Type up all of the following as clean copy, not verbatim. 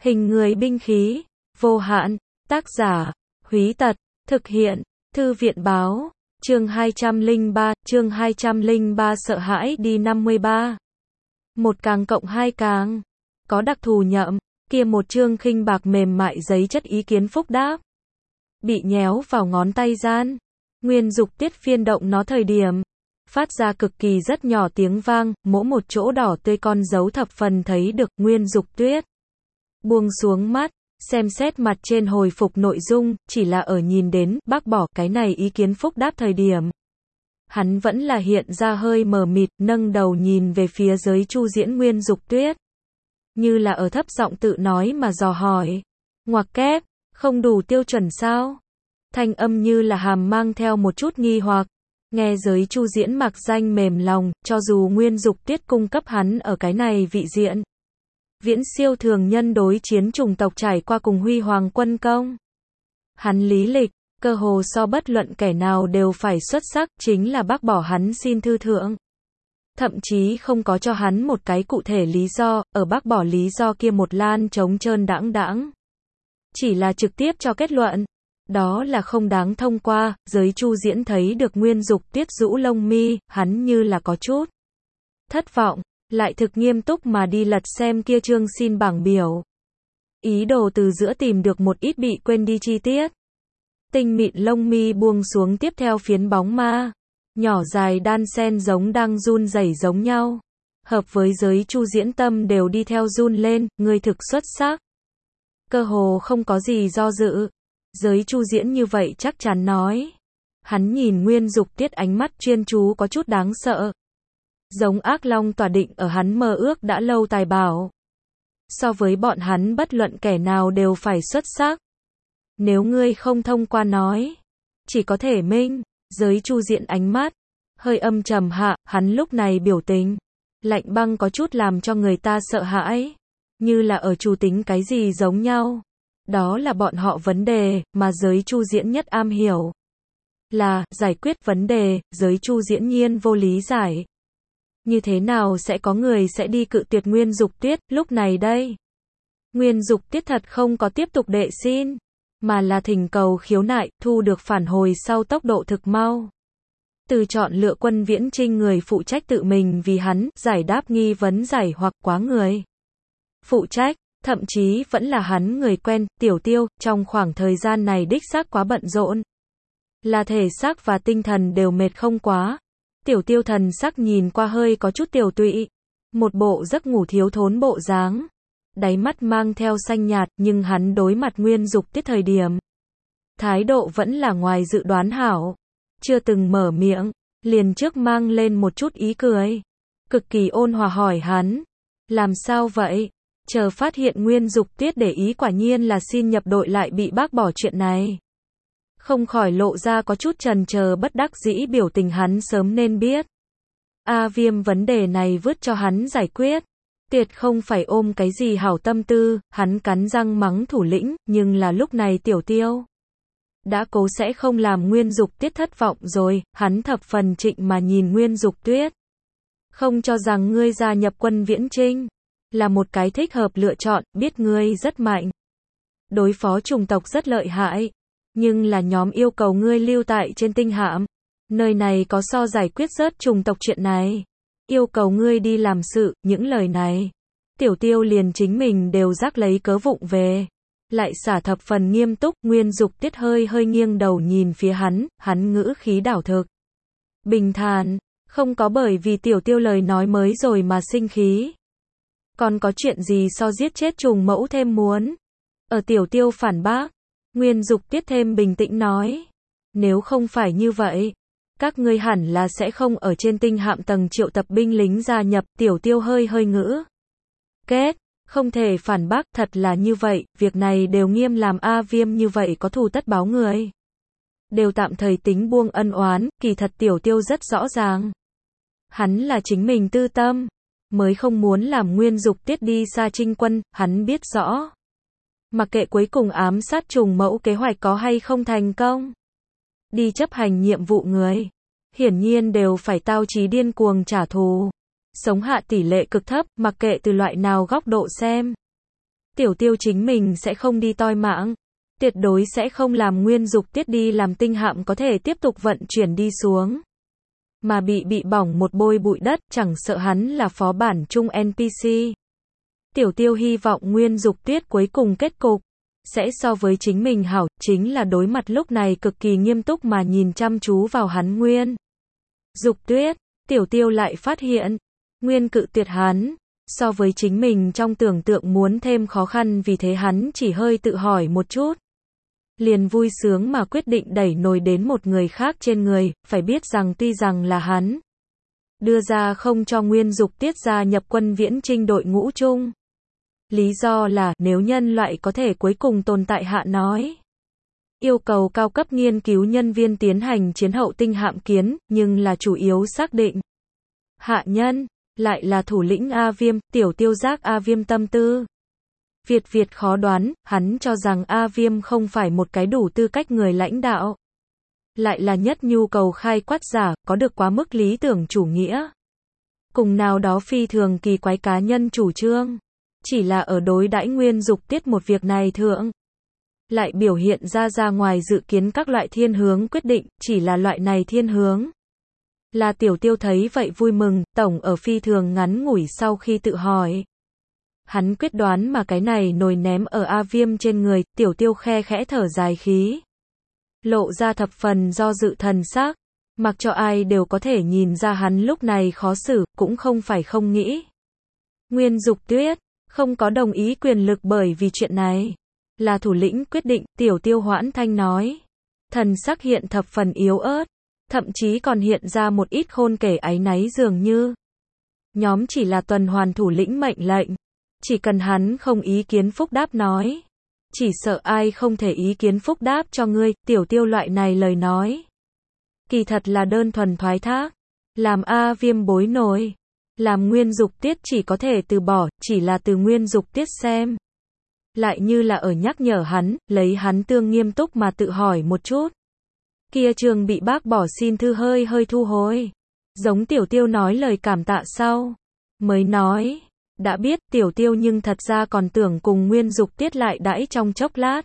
Hình người binh khí, vô hạn, tác giả, Húy Tật, thực hiện, Thư viện báo, chương 203 sợ hãi đi 53. Một càng cộng hai càng, có đặc thù nhậm, kia một chương khinh bạc mềm mại giấy chất ý kiến phúc đáp. Bị nhéo vào ngón tay gian, Nguyên Dục Tiết phiên động nó thời điểm, phát ra cực kỳ rất nhỏ tiếng vang, mỗi một chỗ đỏ tươi con dấu thập phần thấy được. Nguyên Dục Tuyết buông xuống mắt, xem xét mặt trên hồi phục nội dung, chỉ là ở nhìn đến bác bỏ cái này ý kiến phúc đáp thời điểm. Hắn vẫn là hiện ra hơi mờ mịt, nâng đầu nhìn về phía Giới Chu Diễn Nguyên Dục Tuyết. Như là ở thấp giọng tự nói mà dò hỏi. Ngoặc kép, không đủ tiêu chuẩn sao? Thanh âm như là hàm mang theo một chút nghi hoặc. Nghe Giới Chu Diễn mặc danh mềm lòng, cho dù Nguyên Dục Tuyết cung cấp hắn ở cái này vị diện. Viễn siêu thường nhân đối chiến chủng tộc trải qua cùng huy hoàng quân công. Hắn lý lịch, cơ hồ so bất luận kẻ nào đều phải xuất sắc, chính là bác bỏ hắn xin thư thượng. Thậm chí không có cho hắn một cái cụ thể lý do, ở bác bỏ lý do kia một lan trống trơn đãng đãng. Chỉ là trực tiếp cho kết luận. Đó là không đáng thông qua. Giới Chu Diễn thấy được Nguyên Dục Tuyết rũ lông mi, hắn như là có chút thất vọng, lại thực nghiêm túc mà đi lật xem kia chương xin bảng biểu. Ý đồ từ giữa tìm được một ít bị quên đi chi tiết. Tinh mịn lông mi buông xuống, tiếp theo phiến bóng ma nhỏ dài đan sen giống đang run rẩy giống nhau. Hợp với Giới Chu Diễn tâm đều đi theo run lên, người thực xuất sắc. Cơ hồ không có gì do dự. Giới Chu Diễn như vậy chắc chắn nói. Hắn nhìn Nguyên Dục Tiết ánh mắt chuyên chú có chút đáng sợ. Giống ác long tỏa định ở hắn mơ ước đã lâu tài bảo. So với bọn hắn bất luận kẻ nào đều phải xuất sắc. Nếu ngươi không thông qua nói, chỉ có thể minh. Giới Chu Diễn ánh mắt hơi âm trầm hạ, hắn lúc này biểu tình lạnh băng có chút làm cho người ta sợ hãi, như là ở chủ tính cái gì giống nhau. Đó là bọn họ vấn đề, mà Giới Chu Diễn nhất am hiểu là giải quyết vấn đề. Giới Chu Diễn nhiên vô lý giải. Như thế nào sẽ có người sẽ đi cự tuyệt Nguyên Dục Tuyết lúc này đây? Nguyên Dục Tuyết thật không có tiếp tục đệ xin, mà là thỉnh cầu khiếu nại, thu được phản hồi sau tốc độ thực mau. Từ chọn lựa Quân Viễn Trinh người phụ trách tự mình vì hắn giải đáp nghi vấn giải hoặc quá người phụ trách, thậm chí vẫn là hắn người quen, Tiểu Tiêu, trong khoảng thời gian này đích xác quá bận rộn. Là thể xác và tinh thần đều mệt không quá. Tiểu Tiêu thần sắc nhìn qua hơi có chút tiểu tụy, một bộ giấc ngủ thiếu thốn bộ dáng. Đáy mắt mang theo xanh nhạt, nhưng hắn đối mặt Nguyên Dục Tiết thời điểm. Thái độ vẫn là ngoài dự đoán hảo. Chưa từng mở miệng, liền trước mang lên một chút ý cười. Cực kỳ ôn hòa hỏi hắn. Làm sao vậy? Chờ phát hiện Nguyên Dục Tuyết để ý quả nhiên là xin nhập đội lại bị bác bỏ chuyện này. Không khỏi lộ ra có chút chần chờ bất đắc dĩ, biểu tình hắn sớm nên biết. A Viêm vấn đề này vứt cho hắn giải quyết. Tiệt không phải ôm cái gì hảo tâm tư, hắn cắn răng mắng thủ lĩnh, nhưng là lúc này Tiểu Tiêu đã cố sẽ không làm Nguyên Dục Tuyết thất vọng rồi, hắn thập phần trịnh mà nhìn Nguyên Dục Tuyết. Không cho rằng ngươi gia nhập Quân Viễn Trinh là một cái thích hợp lựa chọn, biết ngươi rất mạnh. Đối phó chủng tộc rất lợi hại, nhưng là nhóm yêu cầu ngươi lưu tại trên tinh hạm. Nơi này có so giải quyết rớt chủng tộc chuyện này. Yêu cầu ngươi đi làm sự, những lời này. Tiểu Tiêu liền chính mình đều rắc lấy cớ vụng về. Lại xả thập phần nghiêm túc. Nguyên Dục Tiết hơi nghiêng đầu nhìn phía hắn ngữ khí đảo thực bình thản, không có bởi vì Tiểu Tiêu lời nói mới rồi mà sinh khí. Còn có chuyện gì so giết chết trùng mẫu thêm muốn? Ở Tiểu Tiêu phản bác, Nguyên Dục Tiết thêm bình tĩnh nói. Nếu không phải như vậy, các ngươi hẳn là sẽ không ở trên tinh hạm tầng triệu tập binh lính gia nhập. Tiểu Tiêu hơi ngữ kết, không thể phản bác, thật là như vậy, việc này đều nghiêm làm A Viêm như vậy có thù tất báo người. Đều tạm thời tính buông ân oán, kỳ thật Tiểu Tiêu rất rõ ràng. Hắn là chính mình tư tâm, mới không muốn làm Nguyên Dục Tiết đi xa chinh quân, hắn biết rõ. Mặc kệ cuối cùng ám sát trùng mẫu kế hoạch có hay không thành công, đi chấp hành nhiệm vụ người, hiển nhiên đều phải tao chí điên cuồng trả thù. Sống hạ tỷ lệ cực thấp, mặc kệ từ loại nào góc độ xem. Tiểu Tiêu chính mình sẽ không đi toi mạng. Tuyệt đối sẽ không làm Nguyên Dục Tiết đi làm tinh hạm có thể tiếp tục vận chuyển đi xuống. Mà bị bỏng một bôi bụi đất, chẳng sợ hắn là phó bản chung NPC. Tiểu Tiêu hy vọng Nguyên Dục Tuyết cuối cùng kết cục sẽ so với chính mình hảo, chính là đối mặt lúc này cực kỳ nghiêm túc mà nhìn chăm chú vào hắn Nguyên Dục Tuyết, Tiểu Tiêu lại phát hiện, Nguyên cự tuyệt hắn, so với chính mình trong tưởng tượng muốn thêm khó khăn, vì thế hắn chỉ hơi tự hỏi một chút. Liền vui sướng mà quyết định đẩy nồi đến một người khác trên người, phải biết rằng tuy rằng là hắn đưa ra không cho Nguyên Dục Tiết gia nhập quân viễn trinh đội ngũ chung. Lý do là, nếu nhân loại có thể cuối cùng tồn tại hạ nói. Yêu cầu cao cấp nghiên cứu nhân viên tiến hành chiến hậu tinh hạm kiến, nhưng là chủ yếu xác định. Hạ nhân, lại là thủ lĩnh A Viêm, Tiểu Tiêu giác A Viêm tâm tư. Việt khó đoán, hắn cho rằng A Viêm không phải một cái đủ tư cách người lãnh đạo. Lại là nhất nhu cầu khai quát giả, có được quá mức lý tưởng chủ nghĩa. Cùng nào đó phi thường kỳ quái cá nhân chủ trương. Chỉ là ở đối đãi Nguyên Dục Tiết một việc này thượng. Lại biểu hiện ra ngoài dự kiến các loại thiên hướng quyết định, chỉ là loại này thiên hướng. Là Tiểu Tiêu thấy vậy vui mừng, tổng ở phi thường ngắn ngủi sau khi tự hỏi. Hắn quyết đoán mà cái này nồi ném ở A Viêm trên người, Tiểu Tiêu khe khẽ thở dài khí. Lộ ra thập phần do dự thần sắc, mặc cho ai đều có thể nhìn ra hắn lúc này khó xử, cũng không phải không nghĩ. Nguyên Dục Tuyết không có đồng ý quyền lực bởi vì chuyện này. Là thủ lĩnh quyết định, Tiểu Tiêu hoãn thanh nói. Thần sắc hiện thập phần yếu ớt, thậm chí còn hiện ra một ít khôn kể áy náy dường như. Nhóm chỉ là tuần hoàn thủ lĩnh mệnh lệnh. Chỉ cần hắn không ý kiến phúc đáp nói. Chỉ sợ ai không thể ý kiến phúc đáp cho ngươi, Tiểu Tiêu loại này lời nói. Kỳ thật là đơn thuần thoái thác. Làm A Viêm bối nổi. Làm Nguyên Dục Tiết chỉ có thể từ bỏ, chỉ là từ Nguyên Dục Tiết xem. Lại như là ở nhắc nhở hắn, lấy hắn tương nghiêm túc mà tự hỏi một chút. Kia trường bị bác bỏ xin thư hơi thu hồi. Giống Tiểu Tiêu nói lời cảm tạ sau. Mới nói, đã biết Tiểu Tiêu nhưng thật ra còn tưởng cùng Nguyên Dục Tiết lại đãi trong chốc lát.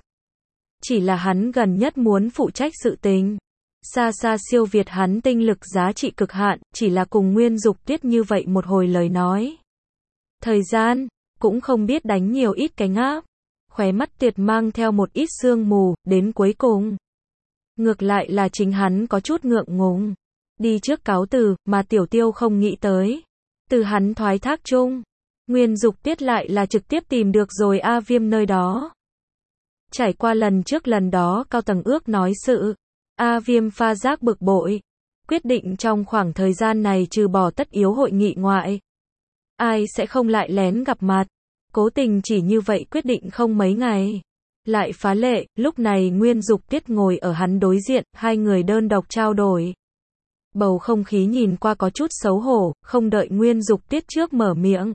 Chỉ là hắn gần nhất muốn phụ trách sự tình. Xa siêu việt hắn tinh lực giá trị cực hạn, chỉ là cùng Nguyên Dục Tiết như vậy một hồi lời nói. Thời gian, cũng không biết đánh nhiều ít cái ngáp. Khóe mắt Tiệt mang theo một ít sương mù, đến cuối cùng. Ngược lại là chính hắn có chút ngượng ngùng. Đi trước cáo từ, mà Tiểu Tiêu không nghĩ tới. Từ hắn thoái thác chung. Nguyên Dục Tiết lại là trực tiếp tìm được rồi A Viêm nơi đó. Trải qua lần trước lần đó cao tầng ước nói sự. A Viêm pha giác bực bội. Quyết định trong khoảng thời gian này trừ bỏ tất yếu hội nghị ngoại. Ai sẽ không lại lén gặp mặt. Cố tình chỉ như vậy quyết định không mấy ngày. Lại phá lệ, lúc này Nguyên Dục Tiết ngồi ở hắn đối diện, hai người đơn độc trao đổi. Bầu không khí nhìn qua có chút xấu hổ, không đợi Nguyên Dục Tiết trước mở miệng.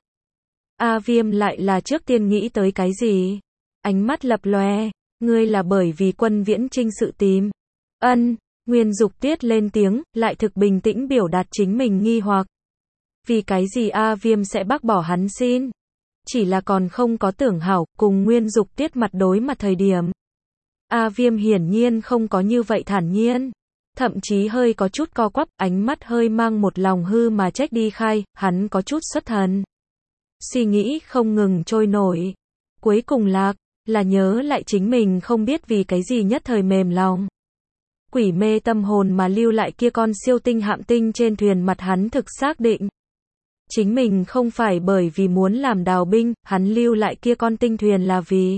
A Viêm lại là trước tiên nghĩ tới cái gì? Ánh mắt lập lòe, ngươi là bởi vì quân viễn trinh sự tìm. Ân, Nguyên Dục Tiết lên tiếng, lại thực bình tĩnh biểu đạt chính mình nghi hoặc. Vì cái gì A Viêm sẽ bác bỏ hắn xin? Chỉ là còn không có tưởng hảo, cùng Nguyên Dục Tiết mặt đối mặt thời điểm. A Viêm hiển nhiên không có như vậy thản nhiên. Thậm chí hơi có chút co quắp, ánh mắt hơi mang một lòng hư mà trách đi khai, hắn có chút xuất thần. Suy nghĩ không ngừng trôi nổi. Cuối cùng là nhớ lại chính mình không biết vì cái gì nhất thời mềm lòng. Quỷ mê tâm hồn mà lưu lại kia con siêu tinh hạm tinh trên thuyền mặt hắn thực xác định. Chính mình không phải bởi vì muốn làm đào binh, hắn lưu lại kia con tinh thuyền là vì.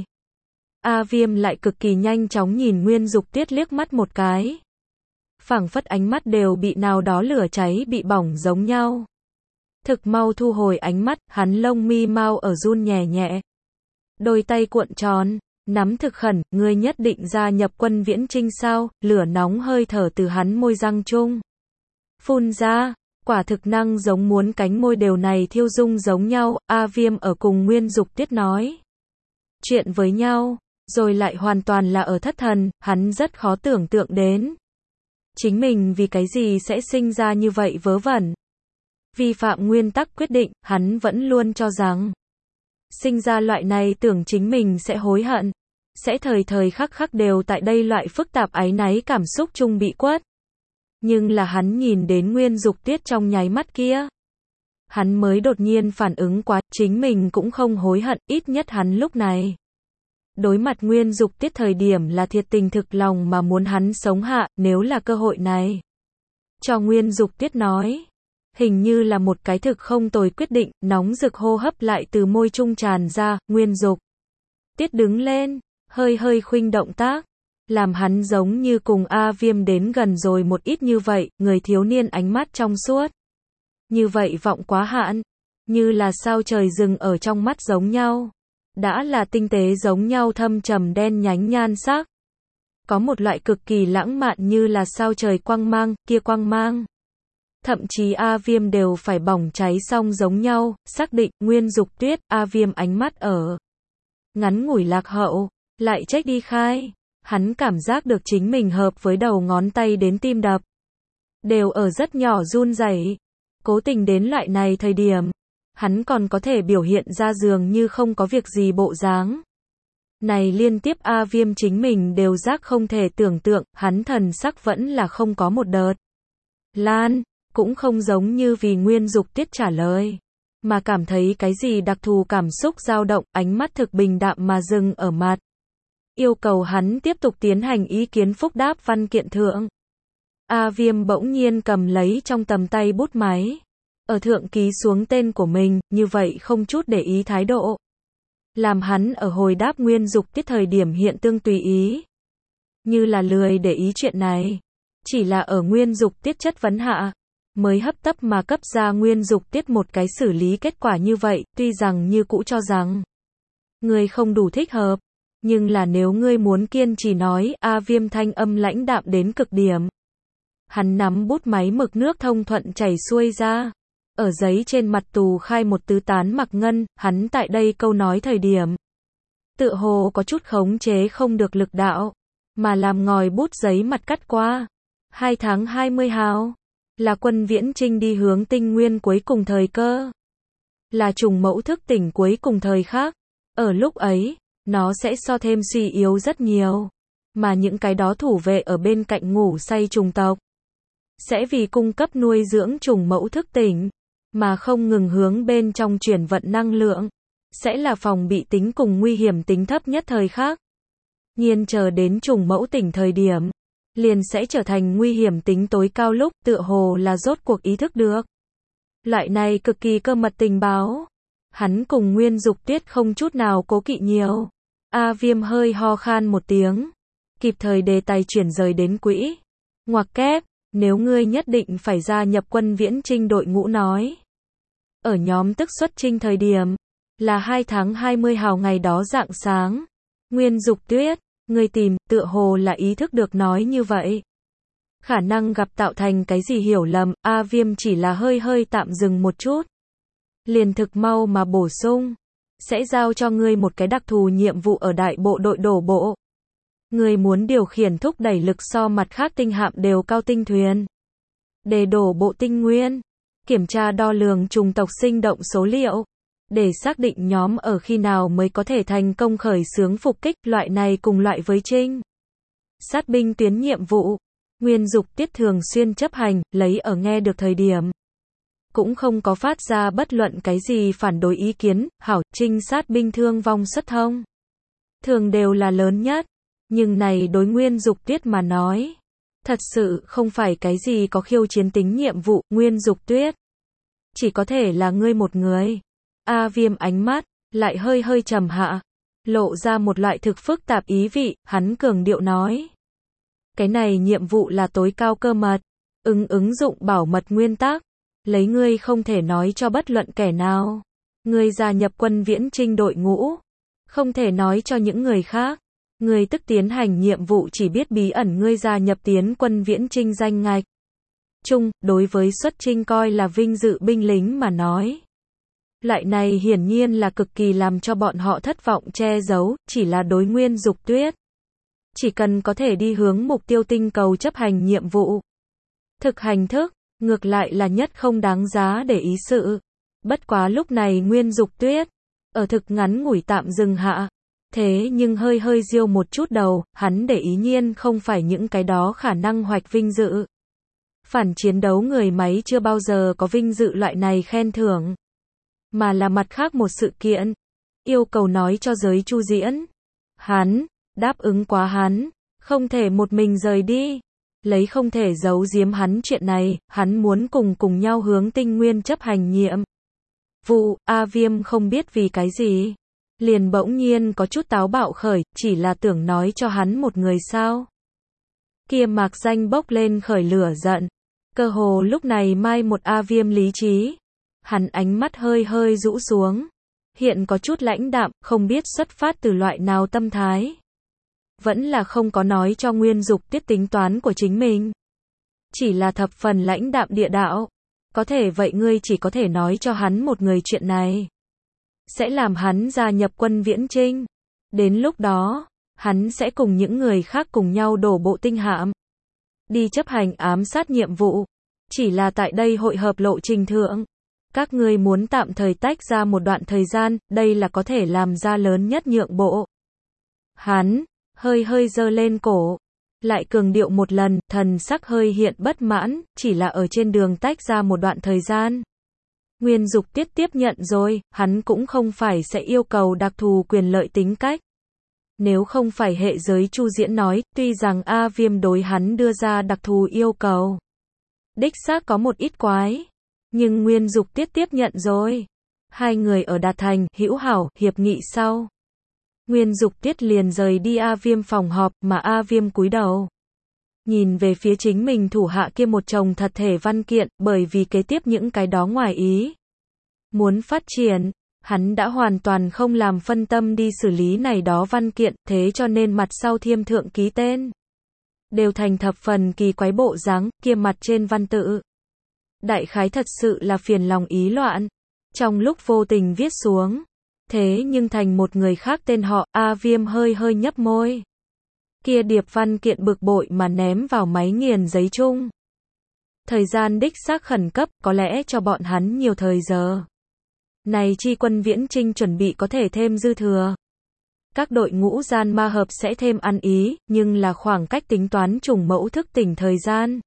A Viêm lại cực kỳ nhanh chóng nhìn Nguyên Dục Tiết liếc mắt một cái. Phảng phất ánh mắt đều bị nào đó lửa cháy bị bỏng giống nhau. Thực mau thu hồi ánh mắt, hắn lông mi mau ở run nhẹ nhẹ. Đôi tay cuộn tròn, nắm thực khẩn, ngươi nhất định gia nhập quân viễn trinh sao, lửa nóng hơi thở từ hắn môi răng chung. Phun ra, quả thực năng giống muốn cánh môi đều này thiêu dung giống nhau, A Viêm ở cùng Nguyên Dục Tiết nói. Chuyện với nhau, rồi lại hoàn toàn là ở thất thần, hắn rất khó tưởng tượng đến. Chính mình vì cái gì sẽ sinh ra như vậy vớ vẩn. Vi phạm nguyên tắc quyết định, hắn vẫn luôn cho rằng sinh ra loại này tưởng chính mình sẽ hối hận, sẽ thời thời khắc khắc đều tại đây loại phức tạp áy náy cảm xúc chung bị quất. Nhưng là hắn nhìn đến Nguyên Dục Tuyết trong nháy mắt kia, hắn mới đột nhiên phản ứng quá, chính mình cũng không hối hận, ít nhất hắn lúc này. Đối mặt Nguyên Dục Tuyết thời điểm là thiệt tình thực lòng mà muốn hắn sống hạ, nếu là cơ hội này. Cho Nguyên Dục Tuyết nói, hình như là một cái thực không tồi quyết định, nóng rực hô hấp lại từ môi trung tràn ra, Nguyên Dục Tuyết đứng lên, hơi hơi khuynh động tác, làm hắn giống như cùng A Viêm đến gần rồi một ít như vậy, người thiếu niên ánh mắt trong suốt. Như vậy vọng quá hạn, như là sao trời rừng ở trong mắt giống nhau. Đã là tinh tế giống nhau thâm trầm đen nhánh nhan sắc. Có một loại cực kỳ lãng mạn như là sao trời quang mang, kia quang mang. Thậm chí A Viêm đều phải bỏng cháy xong giống nhau, xác định, Nguyên Dục Tuyết, A Viêm ánh mắt ở. Ngắn ngủi lạc hậu, lại trách đi khai. Hắn cảm giác được chính mình hợp với đầu ngón tay đến tim đập. Đều ở rất nhỏ run rẩy. Cố tình đến loại này thời điểm, hắn còn có thể biểu hiện ra dường như không có việc gì bộ dáng. Này liên tiếp A Viêm chính mình đều giác không thể tưởng tượng, hắn thần sắc vẫn là không có một đợt. Lan, cũng không giống như vì Nguyên Dục Tuyết trả lời, mà cảm thấy cái gì đặc thù cảm xúc dao động, ánh mắt thực bình đạm mà dừng ở mặt. Yêu cầu hắn tiếp tục tiến hành ý kiến phúc đáp văn kiện thượng. A Viêm bỗng nhiên cầm lấy trong tầm tay bút máy. Ở thượng ký xuống tên của mình, như vậy không chút để ý thái độ. Làm hắn ở hồi đáp Nguyên Dục Tuyết thời điểm hiện tương tùy ý. Như là lười để ý chuyện này. Chỉ là ở Nguyên Dục Tuyết chất vấn hạ, mới hấp tấp mà cấp ra Nguyên Dục Tuyết một cái xử lý kết quả như vậy, tuy rằng như cũ cho rằng người không đủ thích hợp. Nhưng là nếu ngươi muốn kiên trì nói, A Viêm thanh âm lãnh đạm đến cực điểm. Hắn nắm bút máy mực nước thông thuận chảy xuôi ra. Ở giấy trên mặt tù khai một tứ tán mặc ngân, hắn tại đây câu nói thời điểm. Tựa hồ có chút khống chế không được lực đạo, mà làm ngòi bút giấy mặt cắt qua. 2 tháng 20 hào, là Quân Viễn Trinh đi hướng Tinh Nguyên cuối cùng thời cơ. Là trùng mẫu thức tỉnh cuối cùng thời khác. Ở lúc ấy, nó sẽ so thêm suy yếu rất nhiều. Mà những cái đó thủ vệ ở bên cạnh ngủ say trùng tộc, sẽ vì cung cấp nuôi dưỡng trùng mẫu thức tỉnh, mà không ngừng hướng bên trong chuyển vận năng lượng, sẽ là phòng bị tính cùng nguy hiểm tính thấp nhất thời khác. Nhiên chờ đến trùng mẫu tỉnh thời điểm, liền sẽ trở thành nguy hiểm tính tối cao lúc, tựa hồ là rốt cuộc ý thức được. Loại này cực kỳ cơ mật tình báo. Hắn cùng Nguyên Dục Tuyết không chút nào cố kỵ nhiều. A Viêm hơi ho khan một tiếng, kịp thời đề tài chuyển rời đến quỹ. Ngoặc kép, nếu ngươi nhất định phải gia nhập Quân Viễn Trinh đội ngũ nói. Ở nhóm tức xuất trinh thời điểm, là 2 tháng 20 hào ngày đó rạng sáng. Nguyên Dục Tuyết, ngươi tìm, tựa hồ là ý thức được nói như vậy. Khả năng gặp tạo thành cái gì hiểu lầm, A Viêm chỉ là hơi hơi tạm dừng một chút. Liền thực mau mà bổ sung. Sẽ giao cho ngươi một cái đặc thù nhiệm vụ ở đại bộ đội đổ bộ. Ngươi muốn điều khiển thúc đẩy lực so mặt khác tinh hạm đều cao tinh thuyền. Để đổ bộ tinh nguyên. Kiểm tra đo lường chủng tộc sinh động số liệu. Để xác định nhóm ở khi nào mới có thể thành công khởi xướng phục kích, loại này cùng loại với trinh sát binh tuyến nhiệm vụ. Nguyên Dục Tuyết thường xuyên chấp hành, lấy ở nghe được thời điểm. Cũng không có phát ra bất luận cái gì phản đối ý kiến, hảo, trinh sát binh thương vong xuất thông. Thường đều là lớn nhất, nhưng này đối Nguyên Dục Tuyết mà nói. Thật sự không phải cái gì có khiêu chiến tính nhiệm vụ, Nguyên Dục Tuyết. Chỉ có thể là ngươi một người. A Viêm ánh mắt, lại hơi hơi trầm hạ. Lộ ra một loại thực phức tạp ý vị, hắn cường điệu nói. Cái này nhiệm vụ là tối cao cơ mật. Ứng dụng bảo mật nguyên tắc. Lấy ngươi không thể nói cho bất luận kẻ nào. Ngươi gia nhập Quân Viễn Trinh đội ngũ. Không thể nói cho những người khác. Ngươi tức tiến hành nhiệm vụ chỉ biết bí ẩn ngươi gia nhập tiến Quân Viễn Trinh danh ngạch. Chung, đối với xuất trinh coi là vinh dự binh lính mà nói. Loại này hiển nhiên là cực kỳ làm cho bọn họ thất vọng che giấu, chỉ là đối Nguyên Dục Tuyết. Chỉ cần có thể đi hướng mục tiêu tinh cầu chấp hành nhiệm vụ. Thực hành thức, ngược lại là nhất không đáng giá để ý sự. Bất quá lúc này Nguyên Dục Tuyết ở thực ngắn ngủi tạm dừng hạ. Thế nhưng hơi hơi diêu một chút đầu, hắn để ý nhiên không phải những cái đó khả năng hoạch vinh dự. Phản chiến đấu người máy chưa bao giờ có vinh dự loại này khen thưởng. Mà là mặt khác một sự kiện. Yêu cầu nói cho giới Chu Diễn. Hắn, đáp ứng quá hắn, không thể một mình rời đi. Lấy không thể giấu giếm hắn chuyện này, hắn muốn cùng nhau hướng Tinh Nguyên chấp hành nhiệm vụ. A Viêm không biết vì cái gì. Liền bỗng nhiên có chút táo bạo khởi, chỉ là tưởng nói cho hắn một người sao. Kia mạc danh bốc lên khởi lửa giận. Cơ hồ lúc này mai một A Viêm lý trí. Hắn ánh mắt hơi hơi rũ xuống. Hiện có chút lãnh đạm, không biết xuất phát từ loại nào tâm thái. Vẫn là không có nói cho Nguyên Dục Tiết tính toán của chính mình. Chỉ là thập phần lãnh đạm địa đạo. Có thể vậy ngươi chỉ có thể nói cho hắn một người chuyện này. Sẽ làm hắn gia nhập quân Viễn Trinh. Đến lúc đó, hắn sẽ cùng những người khác cùng nhau đổ bộ tinh hạm. Đi chấp hành ám sát nhiệm vụ. Chỉ là tại đây hội hợp lộ trình thượng. Các ngươi muốn tạm thời tách ra một đoạn thời gian, đây là có thể làm ra lớn nhất nhượng bộ. Hắn, hơi hơi giơ lên cổ. Lại cường điệu một lần, thần sắc hơi hiện bất mãn, chỉ là ở trên đường tách ra một đoạn thời gian. Nguyên Dục Tiết tiếp nhận rồi, hắn cũng không phải sẽ yêu cầu đặc thù quyền lợi tính cách. Nếu không phải hệ giới Chu Diễn nói, tuy rằng A Viêm đối hắn đưa ra đặc thù yêu cầu. Đích xác có một ít quái. Nhưng Nguyên Dục Tiết tiếp nhận rồi. Hai người ở đạt thành, hữu hảo, hiệp nghị sau. Nguyên Dục Tiết liền rời đi A Viêm phòng họp, mà A Viêm cúi đầu. Nhìn về phía chính mình thủ hạ kia một chồng thật thể văn kiện, bởi vì kế tiếp những cái đó ngoài ý. Muốn phát triển, hắn đã hoàn toàn không làm phân tâm đi xử lý này đó văn kiện, thế cho nên mặt sau thiêm thượng ký tên. Đều thành thập phần kỳ quái bộ dáng, kia mặt trên văn tự. Đại khái thật sự là phiền lòng ý loạn. Trong lúc vô tình viết xuống. Thế nhưng thành một người khác tên họ, A Viêm hơi hơi nhấp môi. Kia điệp văn kiện bực bội mà ném vào máy nghiền giấy chung. Thời gian đích xác khẩn cấp, có lẽ cho bọn hắn nhiều thời giờ. Này chi quân Viễn Trinh chuẩn bị có thể thêm dư thừa. Các đội ngũ gian ma hợp sẽ thêm ăn ý, nhưng là khoảng cách tính toán trùng mẫu thức tỉnh thời gian.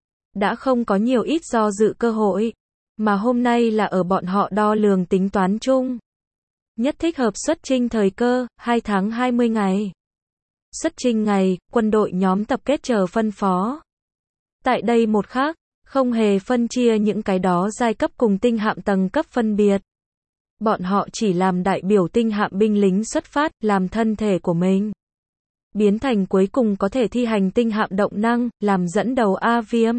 Đã không có nhiều ít do dự cơ hội. Mà hôm nay là ở bọn họ đo lường tính toán chung. Nhất thích hợp xuất chinh thời cơ, 2 tháng 20 ngày. Xuất chinh ngày, quân đội nhóm tập kết chờ phân phó. Tại đây một khác, không hề phân chia những cái đó giai cấp cùng tinh hạm tầng cấp phân biệt. Bọn họ chỉ làm đại biểu tinh hạm binh lính xuất phát, làm thân thể của mình. Biến thành cuối cùng có thể thi hành tinh hạm động năng, làm dẫn đầu A Viêm.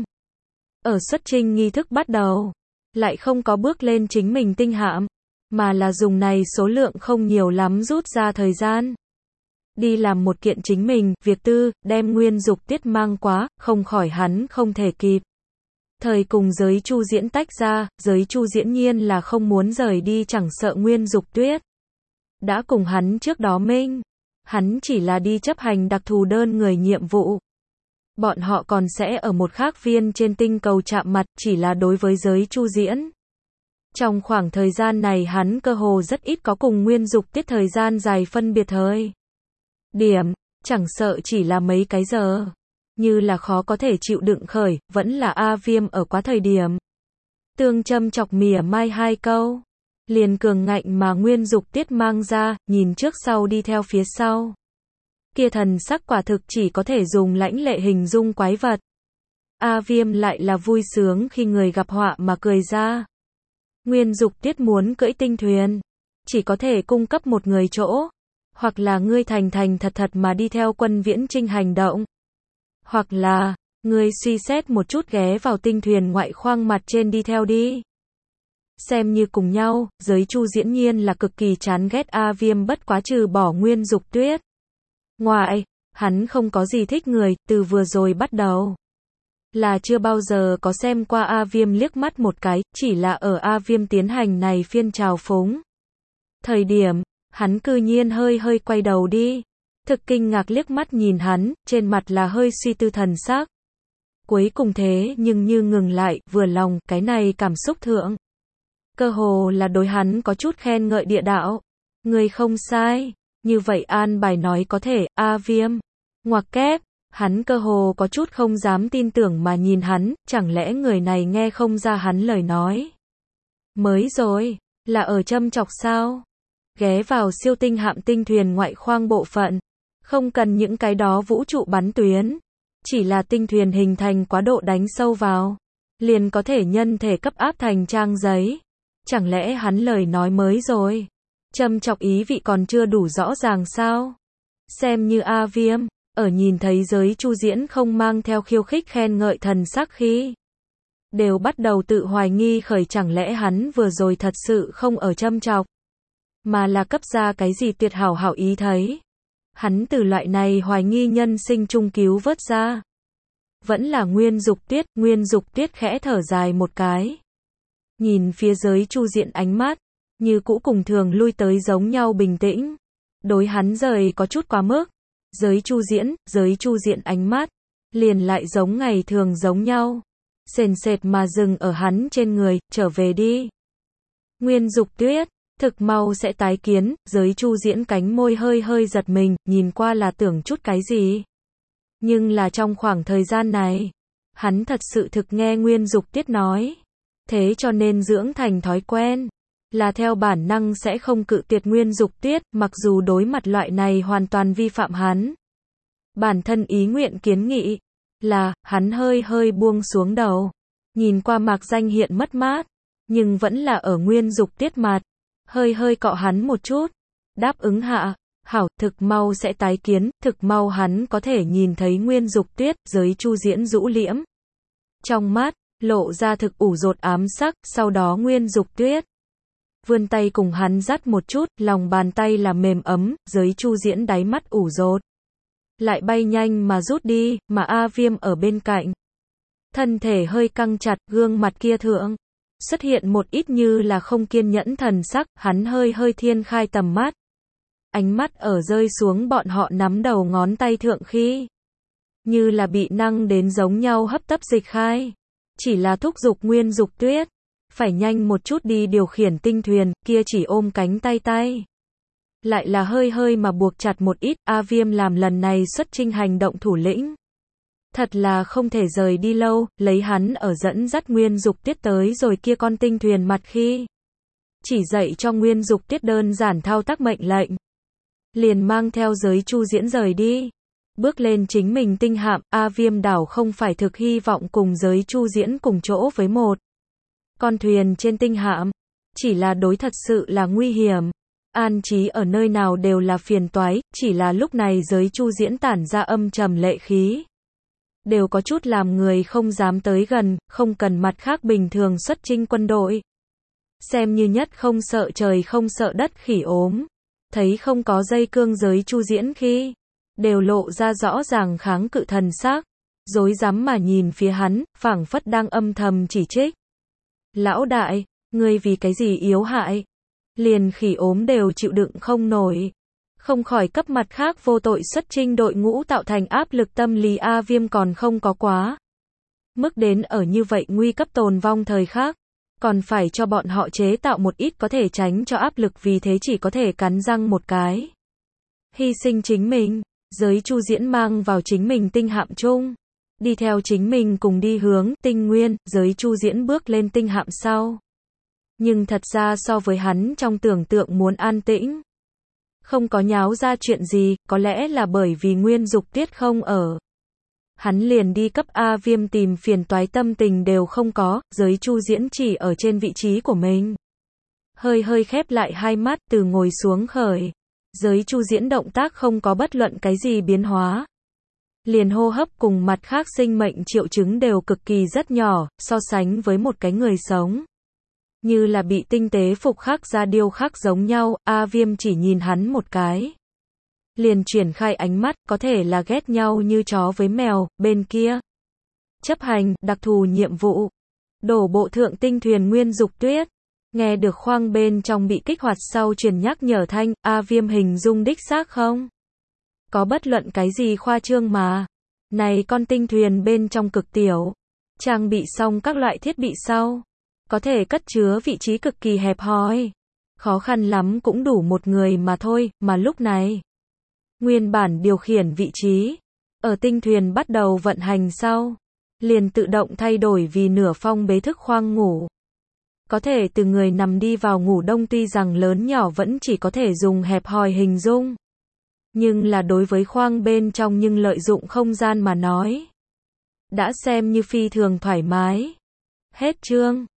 Ở xuất chinh nghi thức bắt đầu, lại không có bước lên chính mình tinh hạm, mà là dùng này số lượng không nhiều lắm rút ra thời gian. Đi làm một kiện chính mình, việc tư, đem Nguyên Dục Tiết mang quá, không khỏi hắn không thể kịp. Thời cùng giới Chu Diễn tách ra, giới Chu Diễn nhiên là không muốn rời đi chẳng sợ Nguyên Dục Tuyết. Đã cùng hắn trước đó minh, hắn chỉ là đi chấp hành đặc thù đơn người nhiệm vụ. Bọn họ còn sẽ ở một khác viên trên tinh cầu chạm mặt, chỉ là đối với giới Chu Diễn. Trong khoảng thời gian này hắn cơ hồ rất ít có cùng Nguyên Dục Tiết thời gian dài phân biệt thời điểm, chẳng sợ chỉ là mấy cái giờ. Như là khó có thể chịu đựng khởi, vẫn là A Viêm ở quá thời điểm. Tương châm chọc mỉa mai 2 câu. Liền cường ngạnh mà Nguyên Dục Tiết mang ra, nhìn trước sau đi theo phía sau. Kia thần sắc quả thực chỉ có thể dùng lãnh lệ hình dung quái vật. A Viêm lại là vui sướng khi người gặp họa mà cười ra. Nguyên Dục Tiết muốn cưỡi tinh thuyền. Chỉ có thể cung cấp một người chỗ. Hoặc là ngươi thành thật thật mà đi theo quân Viễn Trinh hành động. Hoặc là, ngươi suy xét một chút ghé vào tinh thuyền ngoại khoang mặt trên đi theo đi. Xem như cùng nhau, giới Chu Diễn nhiên là cực kỳ chán ghét A Viêm bất quá trừ bỏ Nguyên Dục Tuyết. Ngoài, hắn không có gì thích người, từ vừa rồi bắt đầu. Là chưa bao giờ có xem qua A Viêm liếc mắt một cái, chỉ là ở A Viêm tiến hành này phiên trào phúng. Thời điểm, hắn cư nhiên hơi hơi quay đầu đi. Thực kinh ngạc liếc mắt nhìn hắn, trên mặt là hơi suy tư thần sắc. Cuối cùng thế nhưng như ngừng lại, vừa lòng, cái này cảm xúc thượng. Cơ hồ là đối hắn có chút khen ngợi địa đạo. Ngươi không sai. Như vậy an bài nói có thể, A Viêm. Ngoặc kép, hắn cơ hồ có chút không dám tin tưởng mà nhìn hắn, chẳng lẽ người này nghe không ra hắn lời nói. Mới rồi, là ở châm chọc sao? Ghé vào siêu tinh hạm tinh thuyền ngoại khoang bộ phận. Không cần những cái đó vũ trụ bắn tuyến. Chỉ là tinh thuyền hình thành quá độ đánh sâu vào. Liền có thể nhân thể cấp áp thành trang giấy. Chẳng lẽ hắn lời nói mới rồi? Châm chọc ý vị còn chưa đủ rõ ràng sao? Xem như A Viêm, ở nhìn thấy giới Chu Diễn không mang theo khiêu khích khen ngợi thần sắc khi. Đều bắt đầu tự hoài nghi khởi chẳng lẽ hắn vừa rồi thật sự không ở châm chọc. Mà là cấp ra cái gì tuyệt hảo hảo ý thấy. Hắn từ loại này hoài nghi nhân sinh trung cứu vớt ra. Vẫn là Nguyên Dục Tuyết khẽ thở dài một cái. Nhìn phía giới Chu Diễn ánh mắt, như cũ cùng thường lui tới giống nhau bình tĩnh. Đối hắn rời có chút quá mức. Giới Chu Diễn ánh mắt, liền lại giống ngày thường giống nhau. Sền sệt mà dừng ở hắn trên người, trở về đi. Nguyên Dục Tuyết, thực mau sẽ tái kiến, giới Chu Diễn cánh môi hơi hơi giật mình, nhìn qua là tưởng chút cái gì. Nhưng là trong khoảng thời gian này, hắn thật sự thực nghe Nguyên Dục Tuyết nói. Thế cho nên dưỡng thành thói quen, là theo bản năng sẽ không cự tuyệt Nguyên Dục Tuyết, mặc dù đối mặt loại này hoàn toàn vi phạm hắn. Bản thân ý nguyện kiến nghị, là, hắn hơi hơi buông xuống đầu. Nhìn qua mạc danh hiện mất mát, nhưng vẫn là ở Nguyên Dục Tuyết mặt. Hơi hơi cọ hắn một chút, đáp ứng hạ, hảo, thực mau sẽ tái kiến, thực mau hắn có thể nhìn thấy Nguyên Dục Tuyết, giới Chu Diễn rũ liễm. Trong mắt, lộ ra thực ủ rột ám sắc, sau đó Nguyên Dục Tuyết vươn tay cùng hắn dắt một chút, lòng bàn tay là mềm ấm, giới Chu Diễn đáy mắt ủ rột. Lại bay nhanh mà rút đi, mà A Viêm ở bên cạnh. Thân thể hơi căng chặt, gương mặt kia thượng. Xuất hiện một ít như là không kiên nhẫn thần sắc, hắn hơi hơi thiên khai tầm mắt. Ánh mắt ở rơi xuống bọn họ nắm đầu ngón tay thượng khi. Như là bị năng đến giống nhau hấp tấp dịch khai. Chỉ là thúc giục Nguyên Dục Tuyết. Phải nhanh một chút đi điều khiển tinh thuyền, kia chỉ ôm cánh tay. Lại là hơi hơi mà buộc chặt một ít, A Viêm làm lần này xuất chinh hành động thủ lĩnh. Thật là không thể rời đi lâu, lấy hắn ở dẫn dắt Nguyên Dục Tuyết tới rồi kia con tinh thuyền mặt khi. Chỉ dạy cho Nguyên Dục Tuyết đơn giản thao tác mệnh lệnh. Liền mang theo giới Chu Diễn rời đi. Bước lên chính mình tinh hạm, A Viêm đảo không phải thực hy vọng cùng giới Chu Diễn cùng chỗ với một con thuyền trên tinh hạm. Chỉ là đối thật sự là nguy hiểm. An trí ở nơi nào đều là phiền toái, chỉ là lúc này giới Chu Diễn tản ra âm trầm lệ khí. Đều có chút làm người không dám tới gần, không cần mặt khác bình thường xuất chinh quân đội. Xem như nhất không sợ trời không sợ đất khỉ ốm. Thấy không có dây cương giới Chu Diễn khi, đều lộ ra rõ ràng kháng cự thần sắc. Rối rắm mà nhìn phía hắn, phảng phất đang âm thầm chỉ trích. Lão đại, ngươi vì cái gì yếu hại? Liền khỉ ốm đều chịu đựng không nổi. Không khỏi cấp mặt khác vô tội xuất chinh đội ngũ tạo thành áp lực tâm lý. A Viêm còn không có quá mức đến ở như vậy nguy cấp tồn vong thời khắc. Còn phải cho bọn họ chế tạo một ít có thể tránh cho áp lực, vì thế chỉ có thể cắn răng một cái. Hy sinh chính mình, giới Chu Diễn mang vào chính mình tinh hạm chung. Đi theo chính mình cùng đi hướng tinh nguyên, giới Chu Diễn bước lên tinh hạm sau. Nhưng thật ra so với hắn trong tưởng tượng muốn an tĩnh. Không có nháo ra chuyện gì, có lẽ là bởi vì Nguyên Dục Tuyết không ở. Hắn liền đi cấp A Viêm tìm phiền toái, tâm tình đều không có, giới Chu Diễn chỉ ở trên vị trí của mình. Hơi hơi khép lại hai mắt, từ ngồi xuống khởi. Giới Chu Diễn động tác không có bất luận cái gì biến hóa. Liền hô hấp cùng mặt khác sinh mệnh triệu chứng đều cực kỳ rất nhỏ, so sánh với một cái người sống. Như là bị tinh tế phục khắc ra điêu khắc giống nhau, A Viêm chỉ nhìn hắn một cái. Liền triển khai ánh mắt, có thể là ghét nhau như chó với mèo, bên kia. Chấp hành, đặc thù nhiệm vụ. Đổ bộ thượng tinh thuyền Nguyên Dục Tuyết. Nghe được khoang bên trong bị kích hoạt sau truyền nhắc nhở thanh, A Viêm hình dung đích xác không? Có bất luận cái gì khoa trương mà. Này con tinh thuyền bên trong cực tiểu. Trang bị xong các loại thiết bị sau. Có thể cất chứa vị trí cực kỳ hẹp hòi. Khó khăn lắm cũng đủ một người mà thôi, mà lúc này, nguyên bản điều khiển vị trí ở tinh thuyền bắt đầu vận hành sau, liền tự động thay đổi vì nửa phong bế thức khoang ngủ. Có thể từ người nằm đi vào ngủ đông tuy rằng lớn nhỏ vẫn chỉ có thể dùng hẹp hòi hình dung. Nhưng là đối với khoang bên trong nhưng lợi dụng không gian mà nói. Đã xem như phi thường thoải mái. Hết chương.